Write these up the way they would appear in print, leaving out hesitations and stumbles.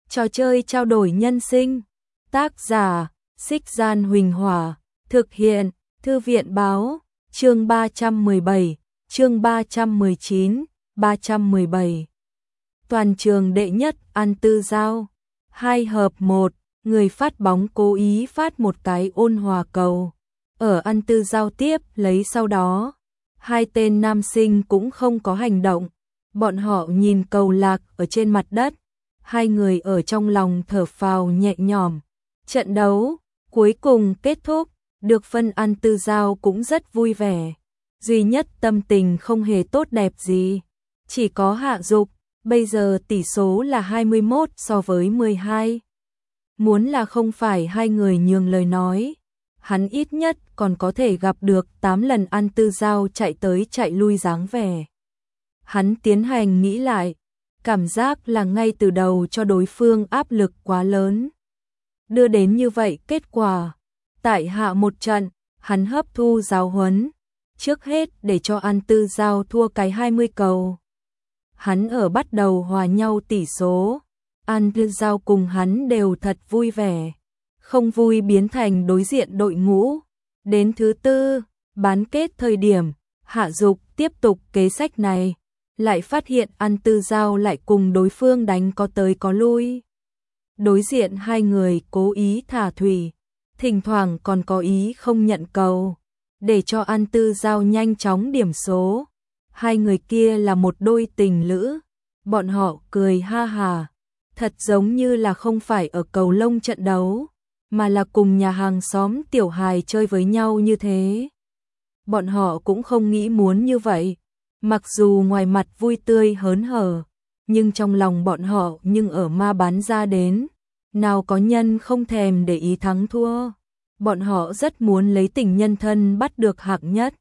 Trò chơi trao đổi nhân sinh. Tác giả: Xích Gian Huỳnh Hỏa. Thực hiện: Thư viện Báo. Chương 317, chương 319, 317. Toàn trường đệ nhất ăn tư giao. 2 hợp 1, người phát bóng cố ý phát một cái ôn hòa cầu. Ở ăn tư giao tiếp lấy sau đó. Hai tên nam sinh cũng không có hành động. Bọn họ nhìn cầu lạc ở trên mặt đất. Hai người ở trong lòng thở phào nhẹ nhõm. Trận đấu cuối cùng kết thúc, được phân ăn tư giao cũng rất vui vẻ. Duy nhất tâm tình không hề tốt đẹp gì, chỉ có Hạ Dục, bây giờ tỷ số là 21 so với 12. Muốn là không phải hai người nhường lời nói, hắn ít nhất còn có thể gặp được 8 lần ăn tư giao chạy tới chạy lui dáng vẻ. Hắn tiến hành nghĩ lại, cảm giác là ngay từ đầu cho đối phương áp lực quá lớn. Đưa đến như vậy kết quả, tại hạ một trận, hắn hấp thu giáo huấn, trước hết để cho ăn tư giao thua cái 20 cầu. Hắn ở bắt đầu hòa nhau tỷ số, ăn tư giao cùng hắn đều thật vui vẻ, không vui biến thành đối diện đội ngũ. Đến thứ tư, bán kết thời điểm, Hạ Dục tiếp tục kế sách này, lại phát hiện ăn tư giao lại cùng đối phương đánh có tới có lui. Đối diện hai người cố ý thả thủy, thỉnh thoảng còn có ý không nhận cầu, để cho ăn tư giao nhanh chóng điểm số. Hai người kia là một đôi tình lữ, bọn họ cười ha hà, thật giống như là không phải ở cầu lông trận đấu, mà là cùng nhà hàng xóm tiểu hài chơi với nhau như thế. Bọn họ cũng không nghĩ muốn như vậy, mặc dù ngoài mặt vui tươi hớn hở, nhưng trong lòng bọn họ nhưng ở ma bán ra đến, nào có nhân không thèm để ý thắng thua. Bọn họ rất muốn lấy tình nhân thân bắt được hạng nhất,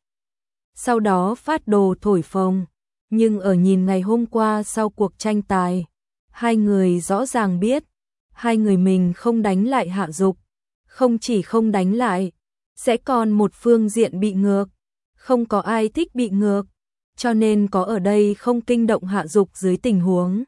sau đó phát đồ thổi phồng. Nhưng ở nhìn ngày hôm qua sau cuộc tranh tài, hai người rõ ràng biết, hai người mình không đánh lại Hạ Dục, không chỉ không đánh lại, sẽ còn một phương diện bị ngược. Không có ai thích bị ngược, cho nên có ở đây không kinh động Hạ Dục dưới tình huống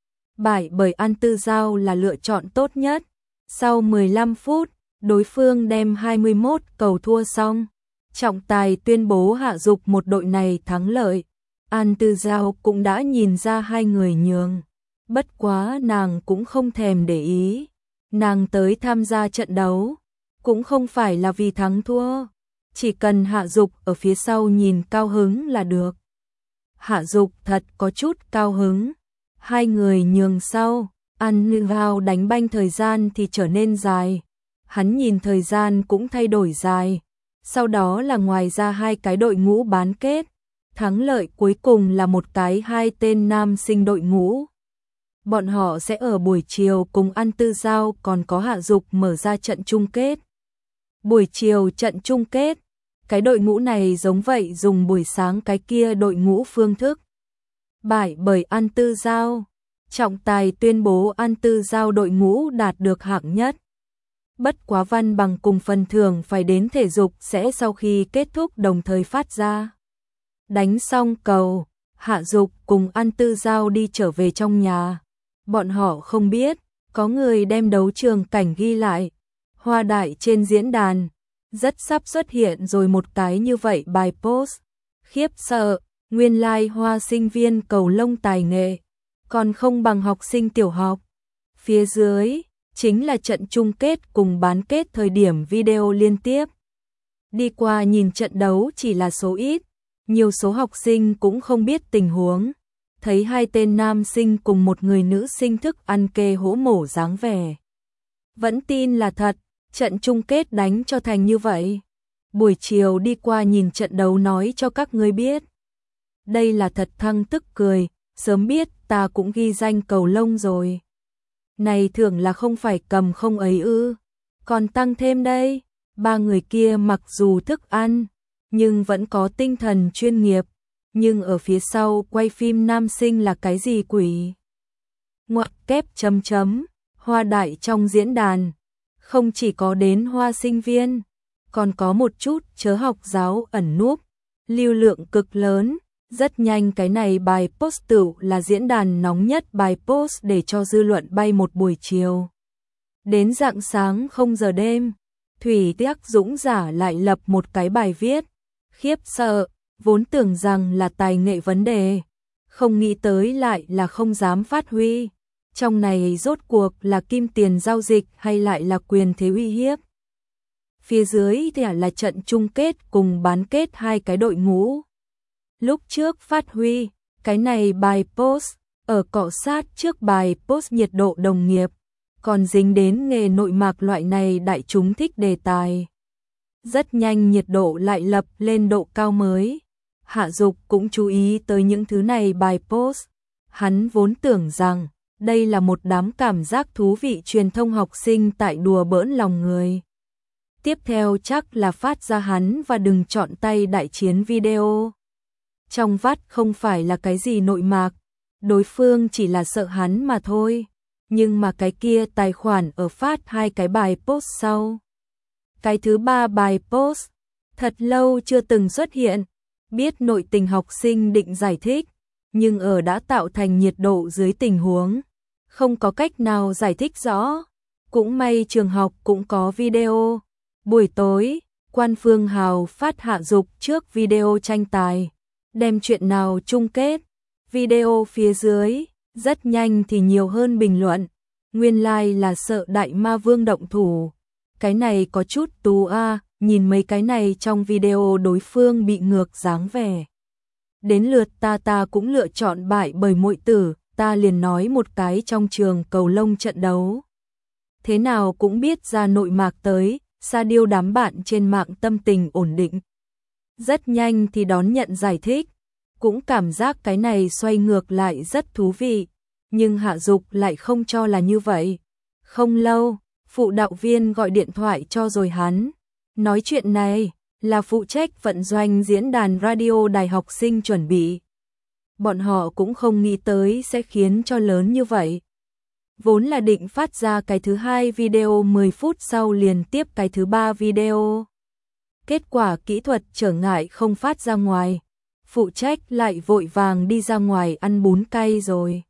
bại bởi ăn tư giao là lựa chọn tốt nhất. Sau 15 phút, đối phương đem 21 cầu thua xong, trọng tài tuyên bố Hạ Dục một đội này thắng lợi. An Tư Giao cũng đã nhìn ra hai người nhường, bất quá nàng cũng không thèm để ý. Nàng tới tham gia trận đấu, cũng không phải là vì thắng thua, chỉ cần Hạ Dục ở phía sau nhìn cao hứng là được. Hạ Dục thật có chút cao hứng, hai người nhường sau, An Tư Giao đánh banh thời gian thì trở nên dài. Hắn nhìn thời gian cũng thay đổi dài, sau đó là ngoài ra hai cái đội ngũ bán kết. Thắng lợi cuối cùng là một cái hai tên nam sinh đội ngũ. Bọn họ sẽ ở buổi chiều cùng ăn tư giao còn có Hạ Dục mở ra trận chung kết. Buổi chiều trận chung kết, cái đội ngũ này giống vậy dùng buổi sáng cái kia đội ngũ phương thức. Bại bởi ăn tư giao, trọng tài tuyên bố ăn tư giao đội ngũ đạt được hạng nhất. Bất quá văn bằng cùng phần thưởng phải đến thể dục sẽ sau khi kết thúc đồng thời phát ra. Đánh xong cầu, Hạ Dục cùng ăn tư giao đi trở về trong nhà. Bọn họ không biết, có người đem đấu trường cảnh ghi lại. Hoa Đại trên diễn đàn, rất sắp xuất hiện rồi một cái như vậy bài post. Khiếp sợ, nguyên lai Hoa sinh viên cầu lông tài nghệ, còn không bằng học sinh tiểu học. Phía dưới, chính là trận chung kết cùng bán kết thời điểm video liên tiếp. Đi qua nhìn trận đấu chỉ là số ít. Nhiều số học sinh cũng không biết tình huống, thấy hai tên nam sinh cùng một người nữ sinh thức ăn kê hố mổ dáng vẻ. Vẫn tin là thật, trận chung kết đánh cho thành như vậy. Buổi chiều đi qua nhìn trận đấu nói cho các ngươi biết. Đây là thật thăng tức cười, sớm biết ta cũng ghi danh cầu lông rồi. Này thưởng là không phải cầm không ấy ư, còn tăng thêm đây. Ba người kia mặc dù thức ăn, nhưng vẫn có tinh thần chuyên nghiệp, nhưng ở phía sau quay phim nam sinh là cái gì quỷ? Ngoặc kép chấm chấm, Hoa Đại trong diễn đàn, không chỉ có đến Hoa sinh viên, còn có một chút chớ học giáo ẩn núp, lưu lượng cực lớn, Rất nhanh cái này bài post tự là diễn đàn nóng nhất bài post để cho dư luận bay một buổi chiều. Đến rạng sáng 0 giờ đêm, Thủy Tiếc Dũng giả lại lập một cái bài viết. Khiếp sợ, vốn tưởng rằng là tài nghệ vấn đề, không nghĩ tới lại là không dám phát huy. Trong này rốt cuộc là kim tiền giao dịch hay lại là quyền thế uy hiếp. Phía dưới thì là trận chung kết cùng bán kết hai cái đội ngũ. Lúc trước phát huy, cái này bài post, ở cọ sát trước bài post nhiệt độ đồng nghiệp, còn dính đến nghề nội mạc loại này đại chúng thích đề tài. Rất nhanh nhiệt độ lại lập lên độ cao mới. Hạ Dục cũng chú ý tới những thứ này bài post. Hắn vốn tưởng rằng đây là một đám cảm giác thú vị truyền thông học sinh tại đùa bỡn lòng người. Tiếp theo chắc là phát ra hắn và đừng chọn tay đại chiến video. Trong vắt không phải là cái gì nội mạc, đối phương chỉ là sợ hắn mà thôi. Nhưng mà cái kia tài khoản ở phát hai cái bài post sau. Cái thứ ba bài post, thật lâu chưa từng xuất hiện, biết nội tình học sinh định giải thích, nhưng ở đã tạo thành nhiệt độ dưới tình huống, không có cách nào giải thích rõ. Cũng may trường học cũng có video. Buổi tối, Quan Phương Hào phát Hạ Dục trước video tranh tài, đem chuyện nào chung kết. Video phía dưới, rất nhanh thì nhiều hơn bình luận. Nguyên lai là sợ đại ma vương động thủ. Cái này có chút tú a, nhìn mấy cái này trong video đối phương bị ngược dáng vẻ. Đến lượt ta cũng lựa chọn bại bởi muội tử, ta liền nói một cái trong trường cầu lông trận đấu. Thế nào cũng biết ra nội mạc tới, sa điêu đám bạn trên mạng tâm tình ổn định. Rất nhanh thì đón nhận giải thích, cũng cảm giác cái này xoay ngược lại rất thú vị, nhưng Hạ Dục lại không cho là như vậy. Không lâu, phụ đạo viên gọi điện thoại cho rồi hắn, nói chuyện này là phụ trách vận doanh diễn đàn radio đài học sinh chuẩn bị. Bọn họ cũng không nghĩ tới sẽ khiến cho lớn như vậy. Vốn là định phát ra cái thứ hai video 10 phút sau liền tiếp cái thứ ba video. Kết quả kỹ thuật trở ngại không phát ra ngoài. Phụ trách lại vội vàng đi ra ngoài ăn bún cay rồi.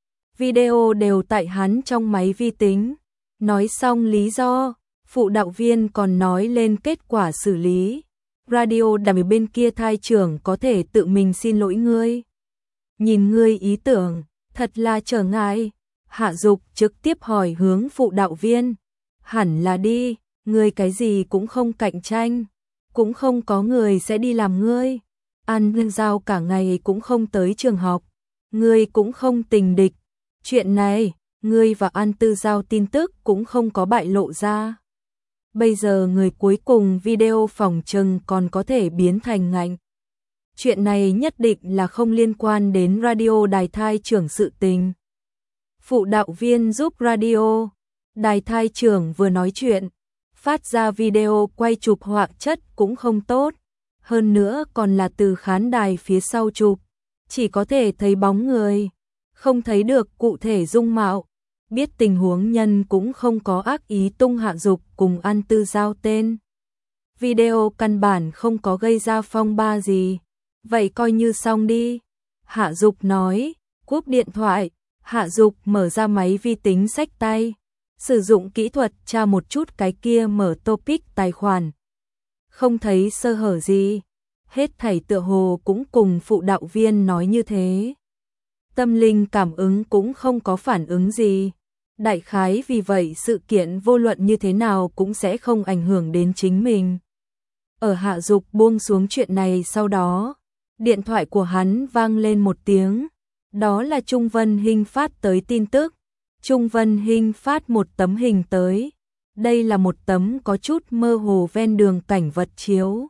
Video đều tại hắn trong máy vi tính. Nói xong lý do, phụ đạo viên còn nói lên kết quả xử lý. Radio đàm bên kia thai trưởng có thể tự mình xin lỗi ngươi. Nhìn ngươi ý tưởng, thật là trở ngại. Hạ Dục trực tiếp hỏi hướng phụ đạo viên. Hẳn là đi, ngươi cái gì cũng không cạnh tranh. Cũng không có người sẽ đi làm ngươi. Ăn lương giao cả ngày cũng không tới trường học. Ngươi cũng không tình địch. Chuyện này, ngươi và An Tư Giao tin tức cũng không có bại lộ ra. Bây giờ người cuối cùng video phòng trừng còn có thể biến thành ngạnh. Chuyện này nhất định là không liên quan đến radio đài thai trưởng sự tình. Phụ đạo viên giúp radio, đài thai trưởng vừa nói chuyện, phát ra video quay chụp họa chất cũng không tốt. Hơn nữa còn là từ khán đài phía sau chụp, chỉ có thể thấy bóng người, không thấy được cụ thể dung mạo. Biết tình huống nhân cũng không có ác ý tung Hạ Dục cùng An Tư Giao tên. Video căn bản không có gây ra phong ba gì. Vậy coi như xong đi. Hạ Dục nói, cúp điện thoại. Hạ Dục mở ra máy vi tính xách tay. Sử dụng kỹ thuật tra một chút cái kia mở topic tài khoản. Không thấy sơ hở gì. Hết thảy tựa hồ cũng cùng phụ đạo viên nói như thế. Tâm linh cảm ứng cũng không có phản ứng gì. Đại khái vì vậy sự kiện vô luận như thế nào cũng sẽ không ảnh hưởng đến chính mình. Ở Hạ Dục buông xuống chuyện này sau đó, điện thoại của hắn vang lên một tiếng. Đó là Trung Vân Hinh phát tới tin tức. Trung Vân Hinh phát một tấm hình tới. Đây là một tấm có chút mơ hồ ven đường cảnh vật chiếu.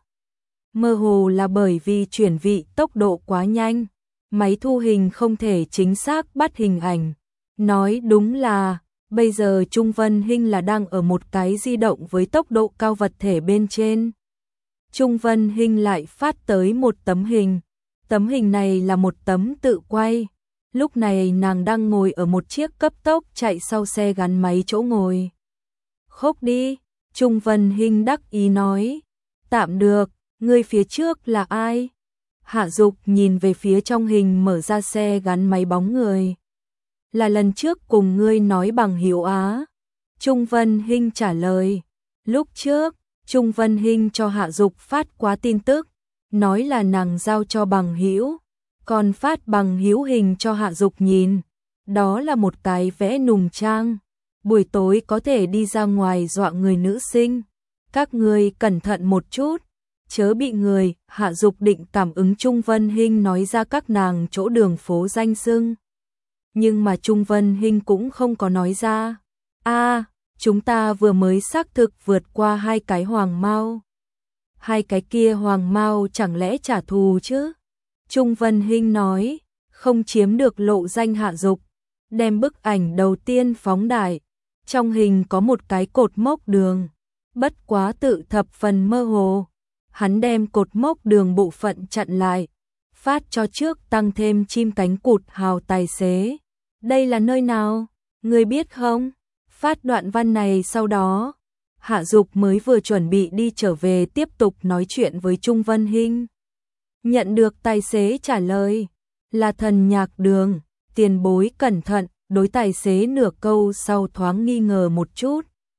Mơ hồ là bởi vì chuyển vị tốc độ quá nhanh. Máy thu hình không thể chính xác bắt hình ảnh. Nói đúng là, bây giờ Trung Vân Hinh là đang ở một cái di động với tốc độ cao vật thể bên trên. Trung Vân Hinh lại phát tới một tấm hình. Tấm hình này là một tấm tự quay. Lúc này nàng đang ngồi ở một chiếc cấp tốc chạy sau xe gắn máy chỗ ngồi. Khóc đi, Trung Vân Hinh đắc ý nói. Tạm được, người phía trước là ai? Hạ Dục nhìn về phía trong hình mở ra xe gắn máy bóng người. Là lần trước cùng ngươi nói bằng hữu á. Trung Vân Hinh trả lời. Lúc trước, Trung Vân Hinh cho Hạ Dục phát quá tin tức, nói là nàng giao cho bằng hữu, còn phát bằng hữu hình cho Hạ Dục nhìn. Đó là một cái vẽ nùng trang. Buổi tối có thể đi ra ngoài dọa người nữ sinh. Các ngươi cẩn thận một chút, chớ bị người. Hạ Dục định cảm ứng Trung Vân Hinh nói ra các nàng chỗ đường phố danh xưng. Nhưng mà Trung Vân Hinh cũng không có nói ra. Chúng ta vừa mới xác thực vượt qua 2 cái hoàng mao. 2 cái kia hoàng mao chẳng lẽ trả thù chứ? Trung Vân Hinh nói, không chiếm được lộ danh Hạ Dục, đem bức ảnh đầu tiên phóng đại. Trong hình có một cái cột mốc đường, bất quá tự thập phần mơ hồ. Hắn đem cột mốc đường bộ phận chặn lại, phát cho trước tăng thêm chim cánh cụt hào tài xế. Đây là nơi nào? Ngươi biết không? Phát đoạn văn này sau đó, Hạ Dục mới vừa chuẩn bị đi trở về tiếp tục nói chuyện với Trung Vân Hinh. Nhận được tài xế trả lời, là Thần Nhạc Đường, tiền bối cẩn thận. Đối tài xế nửa câu sau thoáng nghi ngờ một chút.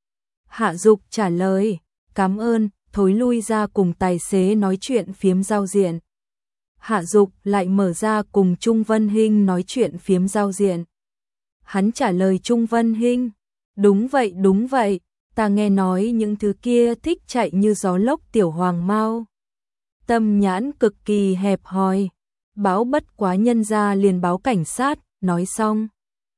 Hạ Dục trả lời, cảm ơn, thối lui ra cùng tài xế nói chuyện phiếm giao diện. Hạ Dục lại mở ra cùng Trung Vân Hinh nói chuyện phiếm giao diện. Hắn trả lời Trung Vân Hinh, đúng vậy, ta nghe nói những thứ kia thích chạy như gió lốc tiểu hoàng mao. Tâm nhãn cực kỳ hẹp hòi, báo bất quá nhân ra liền báo cảnh sát. Nói xong,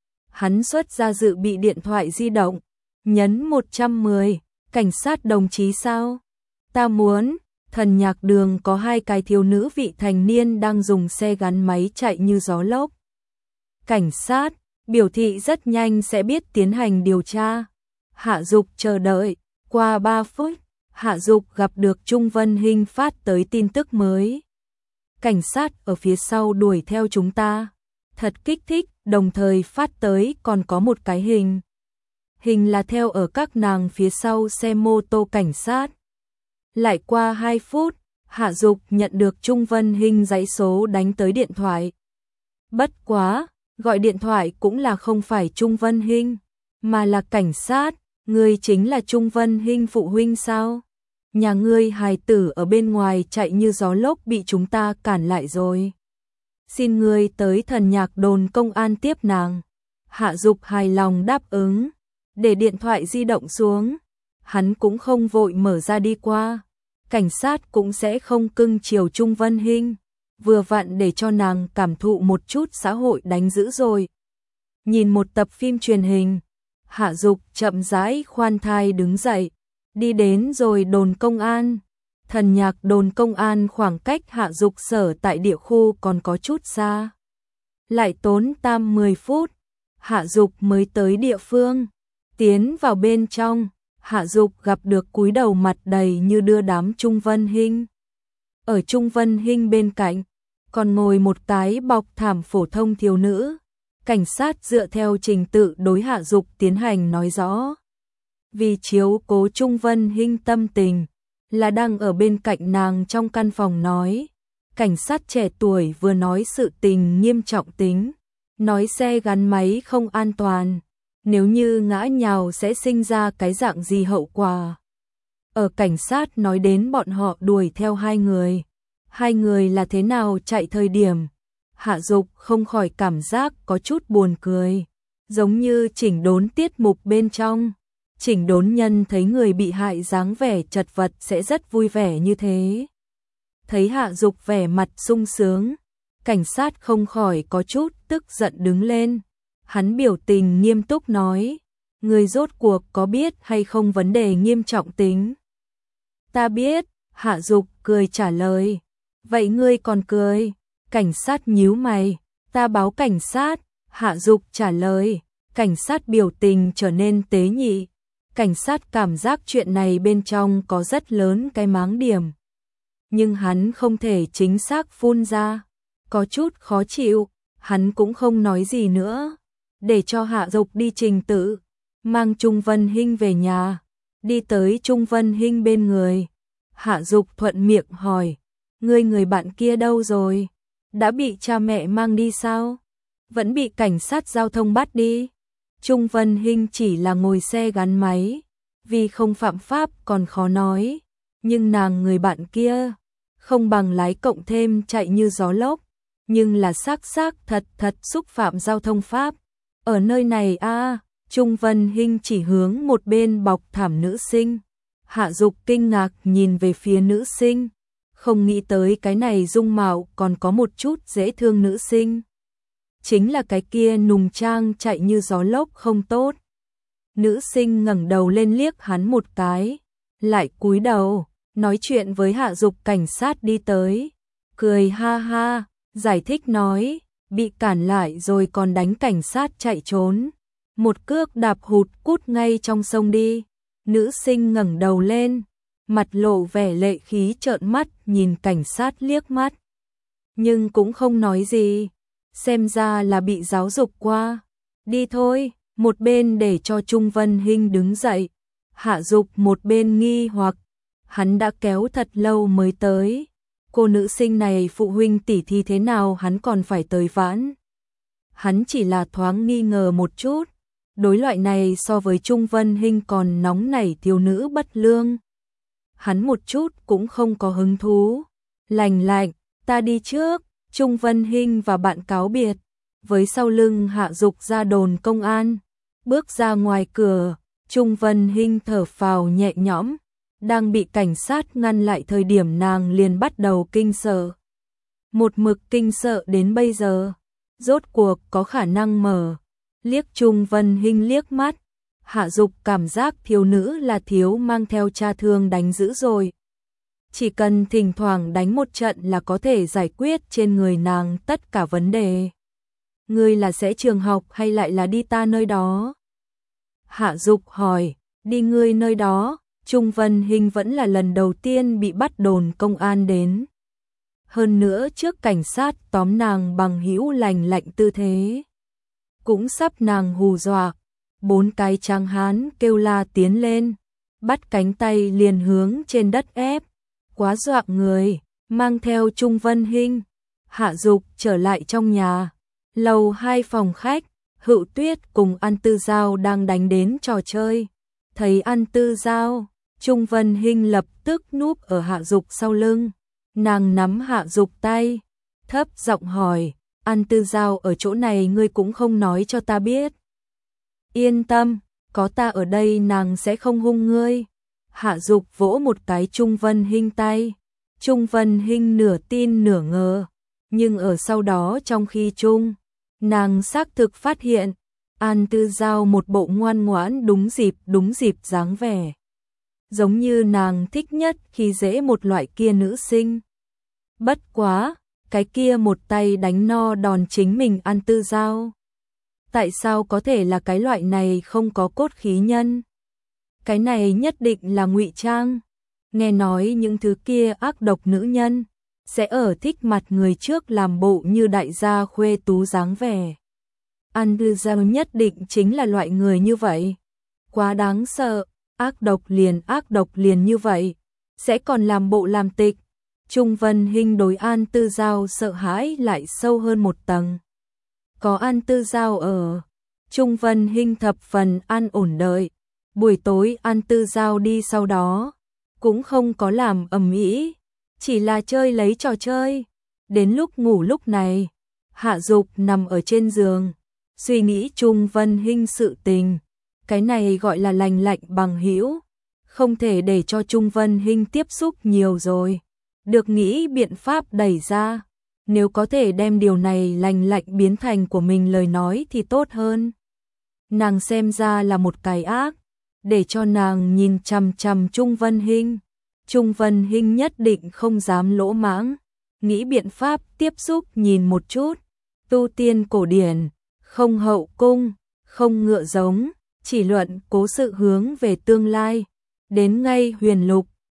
hắn xuất ra dự bị điện thoại di động, nhấn 110, cảnh sát đồng chí sao? Ta muốn, Thần Nhạc Đường có 2 cái thiếu nữ vị thành niên đang dùng xe gắn máy chạy như gió lốc. Cảnh sát, biểu thị rất nhanh sẽ biết tiến hành điều tra. Hạ Dục chờ đợi, qua 3 phút, Hạ Dục gặp được Trung Vân Hinh phát tới tin tức mới. Cảnh sát ở phía sau đuổi theo chúng ta. Thật kích thích, đồng thời phát tới còn có một cái hình. Hình là theo ở các nàng phía sau xe mô tô cảnh sát. Lại qua 2 phút, Hạ Dục nhận được Trung Vân Hinh dãy số đánh tới điện thoại. Bất quá, gọi điện thoại cũng là không phải Trung Vân Hinh, mà là cảnh sát. Ngươi chính là Trung Vân Hinh phụ huynh sao? Nhà ngươi hài tử ở bên ngoài chạy như gió lốc bị chúng ta cản lại rồi. Xin ngươi tới Thần Nhạc đồn công an tiếp nàng. Hạ Dục hài lòng đáp ứng, để điện thoại di động xuống. Hắn cũng không vội mở ra đi qua. Cảnh sát cũng sẽ không cưng chiều Trung Vân Hinh, vừa vặn để cho nàng cảm thụ một chút xã hội đánh dữ rồi. Nhìn một tập phim truyền hình, Hạ Dục chậm rãi khoan thai đứng dậy, đi đến rồi đồn công an. Thần Nhạc đồn công an khoảng cách Hạ Dục sở tại địa khu còn có chút xa. Lại tốn tam 10 phút, Hạ Dục mới tới địa phương. Tiến vào bên trong, Hạ Dục gặp được cúi đầu mặt đầy như đưa đám Trung Vân Hinh. Ở Trung Vân Hinh bên cạnh, còn ngồi một cái bọc thảm phổ thông thiếu nữ. Cảnh sát dựa theo trình tự đối Hạ Dục tiến hành nói rõ. Vì chiếu cố Trung Vân Hinh tâm tình, là đang ở bên cạnh nàng trong căn phòng nói. Cảnh sát trẻ tuổi vừa nói sự tình nghiêm trọng tính, nói xe gắn máy không an toàn, nếu như ngã nhào sẽ sinh ra cái dạng gì hậu quả. Ở cảnh sát nói đến bọn họ đuổi theo 2 người. 2 người là thế nào chạy thời điểm, Hạ Dục không khỏi cảm giác có chút buồn cười, giống như chỉnh đốn tiết mục bên trong. Chỉnh đốn nhân thấy người bị hại dáng vẻ chật vật sẽ rất vui vẻ như thế. Thấy Hạ Dục vẻ mặt sung sướng, cảnh sát không khỏi có chút tức giận đứng lên. Hắn biểu tình nghiêm túc nói, người rốt cuộc có biết hay không vấn đề nghiêm trọng tính? Ta biết, Hạ Dục cười trả lời. Vậy ngươi còn cười? Cảnh sát nhíu mày. Ta báo cảnh sát. Hạ Dục trả lời. Cảnh sát biểu tình trở nên tế nhị. Cảnh sát cảm giác chuyện này bên trong có rất lớn cái máng điểm. Nhưng hắn không thể chính xác phun ra. Có chút khó chịu, hắn cũng không nói gì nữa. Để cho Hạ Dục đi trình tự, mang Trung Vân Hinh về nhà. Đi tới Trung Vân Hinh bên người. Hạ Dục thuận miệng hỏi, người bạn kia đâu rồi? Đã bị cha mẹ mang đi sao? Vẫn bị cảnh sát giao thông bắt đi? Trung Vân Hinh chỉ là ngồi xe gắn máy, vì không phạm pháp còn khó nói, nhưng nàng người bạn kia, không bằng lái cộng thêm chạy như gió lốc, nhưng là xác thật xúc phạm giao thông pháp. Ở nơi này Trung Vân Hinh chỉ hướng một bên bọc thảm nữ sinh. Hạ Dục kinh ngạc nhìn về phía nữ sinh, không nghĩ tới cái này dung mạo còn có một chút dễ thương nữ sinh. Chính là cái kia nùng trang chạy như gió lốc không tốt. Nữ sinh ngẩng đầu lên liếc hắn một cái, lại cúi đầu, nói chuyện với Hạ Dục. Cảnh sát đi tới, cười ha ha, giải thích nói, bị cản lại rồi còn đánh cảnh sát chạy trốn. Một cước đạp hụt cút ngay trong sông đi. Nữ sinh ngẩng đầu lên, mặt lộ vẻ lệ khí trợn mắt nhìn cảnh sát liếc mắt. Nhưng cũng không nói gì, xem ra là bị giáo dục qua. Đi thôi, một bên để cho Trung Vân Hinh đứng dậy. Hạ Dục một bên nghi hoặc, hắn đã kéo thật lâu mới tới. Cô nữ sinh này phụ huynh tỉ thi thế nào hắn còn phải tới vãn. Hắn chỉ là thoáng nghi ngờ một chút. Đối loại này so với Trung Vân Hinh còn nóng nảy thiếu nữ bất lương. Hắn một chút cũng không có hứng thú. Lạnh, ta đi trước. Trung Vân Hinh và bạn cáo biệt, với sau lưng Hạ Dục ra đồn công an. Bước ra ngoài cửa, Trung Vân Hinh thở phào nhẹ nhõm. Đang bị cảnh sát ngăn lại thời điểm nàng liền bắt đầu kinh sợ. Một mực kinh sợ đến bây giờ, rốt cuộc có khả năng mở. Liếc Trung Vân Hinh liếc mắt, Hạ Dục cảm giác thiếu nữ là thiếu mang theo cha thương đánh dữ rồi. Chỉ cần thỉnh thoảng đánh một trận là có thể giải quyết trên người nàng tất cả vấn đề. Ngươi là sẽ trường học hay lại là đi ta nơi đó? Hạ Dục hỏi, đi ngươi nơi đó. Trung Vân Hinh vẫn là lần đầu tiên bị bắt đồn công an đến. Hơn nữa trước cảnh sát tóm nàng bằng hữu lành lạnh tư thế. Cũng sắp nàng hù dọa. 4 cái tráng hán kêu la tiến lên, bắt cánh tay liền hướng trên đất ép. Quá dọa người, mang theo Trung Vân Hinh. Hạ Dục trở lại trong nhà. Lầu 2 phòng khách, Hữu Tuyết cùng An Tư Giao đang đánh đến trò chơi. Thấy An Tư Giao, Trung Vân Hinh lập tức núp ở Hạ Dục sau lưng. Nàng nắm Hạ Dục tay, thấp giọng hỏi, An Tư Giao ở chỗ này ngươi cũng không nói cho ta biết. Yên tâm, có ta ở đây nàng sẽ không hung ngươi. Hạ Dục vỗ một cái Trung Vân Hinh tay. Trung Vân Hinh nửa tin nửa ngờ, nhưng ở sau đó trong khi nàng xác thực phát hiện, An Tư Giao một bộ ngoan ngoãn đúng dịp dáng vẻ. Giống như nàng thích nhất khi dễ một loại kia nữ sinh. Bất quá, cái kia một tay đánh no đòn chính mình An Tư Giao. Tại sao có thể là cái loại này không có cốt khí nhân? Cái này nhất định là ngụy trang. Nghe nói những thứ kia ác độc nữ nhân sẽ ở thích mặt người trước làm bộ như đại gia khuê tú dáng vẻ. An Tư Giao nhất định chính là loại người như vậy. Quá đáng sợ, ác độc liền như vậy, sẽ còn làm bộ làm tịch. Trung Vân Hinh đối An Tư Giao sợ hãi lại sâu hơn một tầng. Có An Tư Giao ở, Trung Vân Hinh thập phần an ổn đợi. Buổi tối An Tư Giao đi sau đó, cũng không có làm ầm ĩ, chỉ là chơi lấy trò chơi. Đến lúc ngủ lúc này, Hạ Dục nằm ở trên giường, suy nghĩ Trung Vân Hinh sự tình. Cái này gọi là lành lạnh bằng hữu, không thể để cho Trung Vân Hinh tiếp xúc nhiều rồi. Được nghĩ biện pháp đẩy ra, nếu có thể đem điều này lành lạnh biến thành của mình lời nói thì tốt hơn. Nàng xem ra là một cái ác, để cho nàng nhìn chằm chằm Trung Vân Hinh. Trung Vân Hinh nhất định không dám lỗ mãng, nghĩ biện pháp tiếp xúc nhìn một chút. Tu tiên cổ điển, không hậu cung, không ngựa giống, chỉ luận cố sự hướng về tương lai. Đến ngay huyền lục,